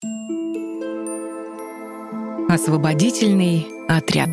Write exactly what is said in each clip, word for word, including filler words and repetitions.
Освободительный отряд.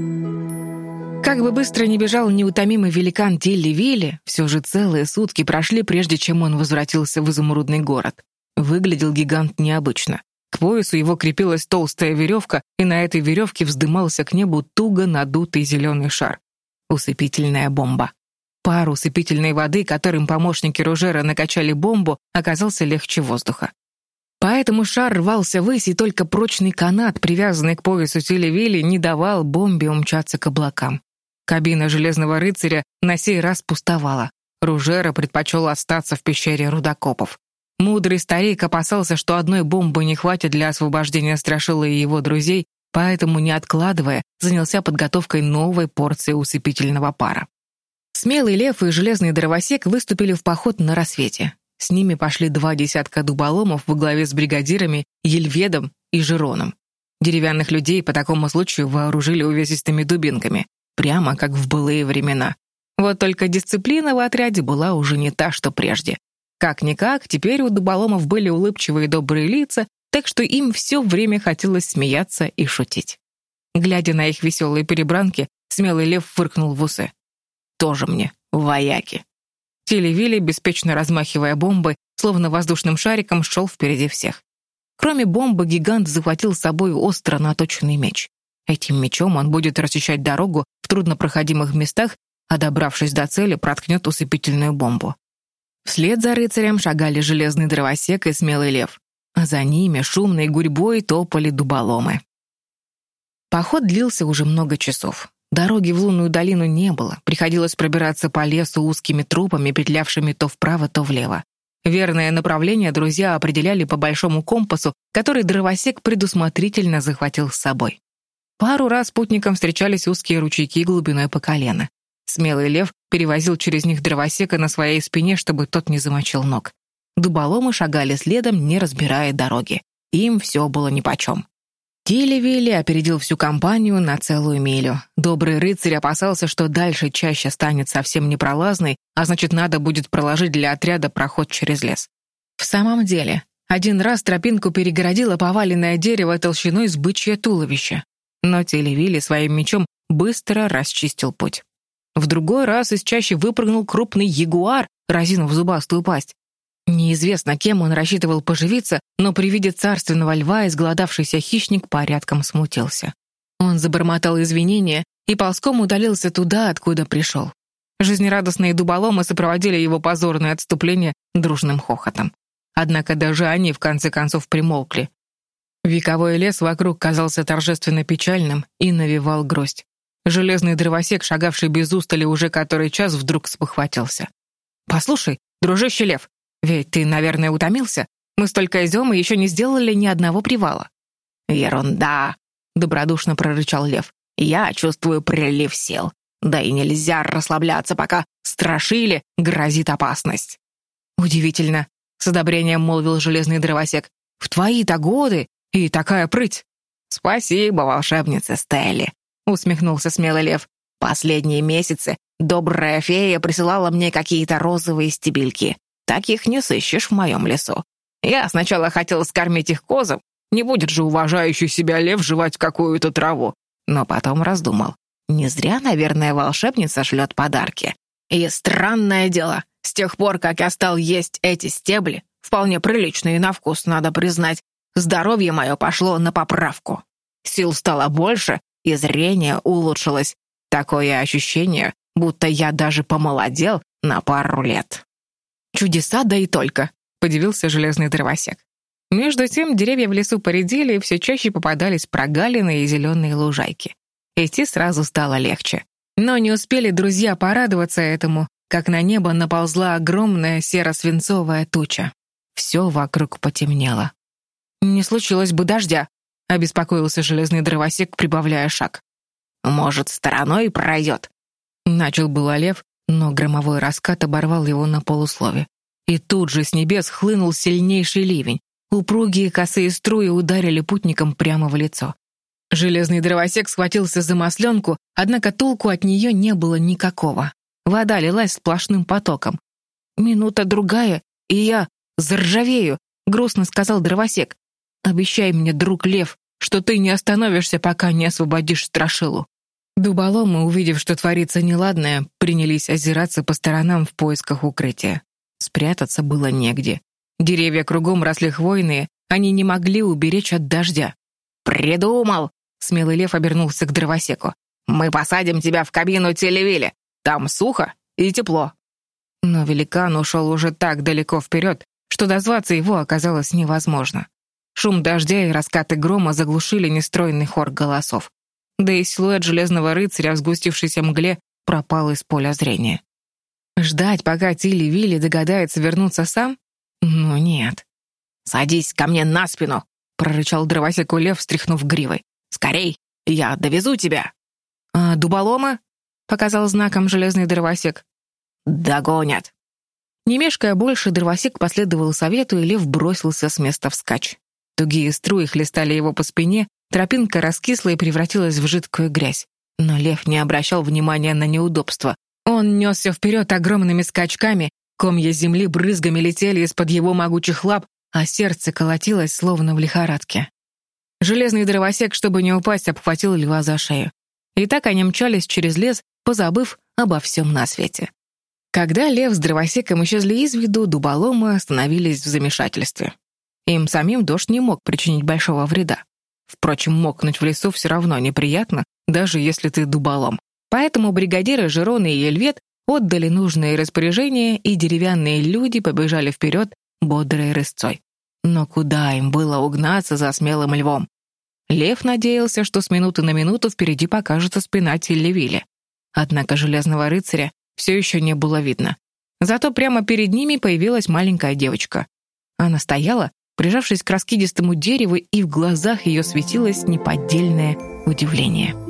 Как бы быстро ни бежал неутомимый великан Тилли-Вилли, все же целые сутки прошли, прежде чем он возвратился в изумрудный город. Выглядел гигант необычно. К поясу его крепилась толстая веревка, и на этой веревке вздымался к небу туго надутый зеленый шар. Усыпительная бомба. Пар усыпительной воды, которым помощники Ружера накачали бомбу, оказался легче воздуха. Поэтому шар рвался ввысь, и только прочный канат, привязанный к поясу Тилли-Вилли, не давал бомбе умчаться к облакам. Кабина Железного рыцаря на сей раз пустовала. Ружера предпочел остаться в пещере рудокопов. Мудрый старик опасался, что одной бомбы не хватит для освобождения Страшилы и его друзей, поэтому, не откладывая, занялся подготовкой новой порции усыпительного пара. Смелый лев и железный дровосек выступили в поход на рассвете. С ними пошли два десятка дуболомов во главе с бригадирами Ельведом и Жироном. Деревянных людей по такому случаю вооружили увесистыми дубинками, прямо как в былые времена. Вот только дисциплина в отряде была уже не та, что прежде. Как-никак, теперь у дуболомов были улыбчивые и добрые лица, так что им все время хотелось смеяться и шутить. Глядя на их веселые перебранки, смелый лев фыркнул в усы. «Тоже мне вояки». Тилли-Вилли, беспечно размахивая бомбой, словно воздушным шариком, шел впереди всех. Кроме бомбы, гигант захватил с собой остро наточенный меч. Этим мечом он будет расчищать дорогу в труднопроходимых местах, а, добравшись до цели, проткнет усыпительную бомбу. Вслед за рыцарем шагали железный дровосек и смелый лев, а за ними шумной гурьбой топали дуболомы. Поход длился уже много часов. Дороги в лунную долину не было, приходилось пробираться по лесу узкими тропами, петлявшими то вправо, то влево. Верное направление друзья определяли по большому компасу, который дровосек предусмотрительно захватил с собой. Пару раз путникам встречались узкие ручейки глубиной по колено. Смелый лев перевозил через них дровосека на своей спине, чтобы тот не замочил ног. Дуболомы шагали следом, не разбирая дороги. Им все было нипочем. Тилли-Вилли опередил всю компанию на целую милю. Добрый рыцарь опасался, что дальше чаща станет совсем непролазной, а значит, надо будет проложить для отряда проход через лес. В самом деле, один раз тропинку перегородило поваленное дерево толщиной с бычье туловище. Но Тилли-Вилли своим мечом быстро расчистил путь. В другой раз из чащи выпрыгнул крупный ягуар, разинув зубастую пасть. Неизвестно, кем он рассчитывал поживиться, но при виде царственного льва изголодавшийся хищник порядком смутился. Он забормотал извинения и ползком удалился туда, откуда пришел. Жизнерадостные дуболомы сопроводили его позорное отступление дружным хохотом. Однако даже они в конце концов примолкли. Вековой лес вокруг казался торжественно печальным и навевал грусть. Железный дровосек, шагавший без устали уже который час, вдруг спохватился. «Послушай, дружище лев, ведь ты, наверное, утомился? Мы столько идем и еще не сделали ни одного привала». «Ерунда!» — добродушно прорычал лев. «Я чувствую прилив сил. Да и нельзя расслабляться, пока Страшиле грозит опасность». «Удивительно!» — с одобрением молвил железный дровосек. «В твои-то годы и такая прыть!» «Спасибо, волшебница Стелли!» — усмехнулся смелый лев. «Последние месяцы добрая фея присылала мне какие-то розовые стебельки. Таких не сыщешь в моем лесу. Я сначала хотел скормить их козам, не будет же уважающий себя лев жевать какую-то траву. Но потом раздумал. Не зря, наверное, волшебница шлет подарки. И странное дело, с тех пор, как я стал есть эти стебли, вполне приличные на вкус, надо признать, здоровье мое пошло на поправку. Сил стало больше, и зрение улучшилось. Такое ощущение, будто я даже помолодел на пару лет». «Чудеса, да и только», — подивился железный дровосек. Между тем деревья в лесу поредели, и все чаще попадались прогалины и зеленые лужайки. Идти сразу стало легче. Но не успели друзья порадоваться этому, как на небо наползла огромная серо-свинцовая туча. Все вокруг потемнело. «Не случилось бы дождя», — обеспокоился железный дровосек, прибавляя шаг. «Может, стороной пройдет?» Начал было лев, но громовой раскат оборвал его на полуслове. И тут же с небес хлынул сильнейший ливень. Упругие косые струи ударили путникам прямо в лицо. Железный дровосек схватился за масленку, однако толку от нее не было никакого. Вода лилась сплошным потоком. «Минута-другая, и я заржавею», — грустно сказал дровосек. Обещай мне, друг Лев, что ты не остановишься, пока не освободишь Страшилу». Дуболомы, увидев, что творится неладное, принялись озираться по сторонам в поисках укрытия. Спрятаться было негде. Деревья кругом росли хвойные, они не могли уберечь от дождя. «Придумал!» — смелый Лев обернулся к дровосеку. «Мы посадим тебя в кабину Телевиля. Там сухо и тепло». Но великан ушел уже так далеко вперед, что дозваться его оказалось невозможно. Шум дождя и раскаты грома заглушили нестройный хор голосов. Да и силуэт железного рыцаря в сгустившейся мгле пропал из поля зрения. Ждать, пока Тилли-Вилли догадается вернуться сам? Ну нет. «Садись ко мне на спину!» — прорычал дровосеку Лев, встряхнув гривой. «Скорей! Я довезу тебя!» «А дуболома?» — показал знаком железный дровосек. «Догонят!» Не мешкая больше, дровосек последовал совету, и Лев бросился с места вскачь. Тугие струи хлестали его по спине, тропинка раскисла и превратилась в жидкую грязь. Но Лев не обращал внимания на неудобства. Он несся вперед огромными скачками, комья земли брызгами летели из-под его могучих лап, а сердце колотилось, словно в лихорадке. Железный дровосек, чтобы не упасть, обхватил льва за шею. И так они мчались через лес, позабыв обо всем на свете. Когда лев с дровосеком исчезли из виду, дуболомы остановились в замешательстве. Им самим дождь не мог причинить большого вреда. Впрочем, мокнуть в лесу все равно неприятно, даже если ты дуболом. Поэтому бригадиры Жирон и Ельвет отдали нужные распоряжения, и деревянные люди побежали вперед бодрой рысцой. Но куда им было угнаться за смелым львом? Лев надеялся, что с минуты на минуту впереди покажется спина Тилли-Вилли. Однако железного рыцаря все еще не было видно. Зато прямо перед ними появилась маленькая девочка. Она стояла, прижавшись к раскидистому дереву, и в глазах ее светилось неподдельное удивление.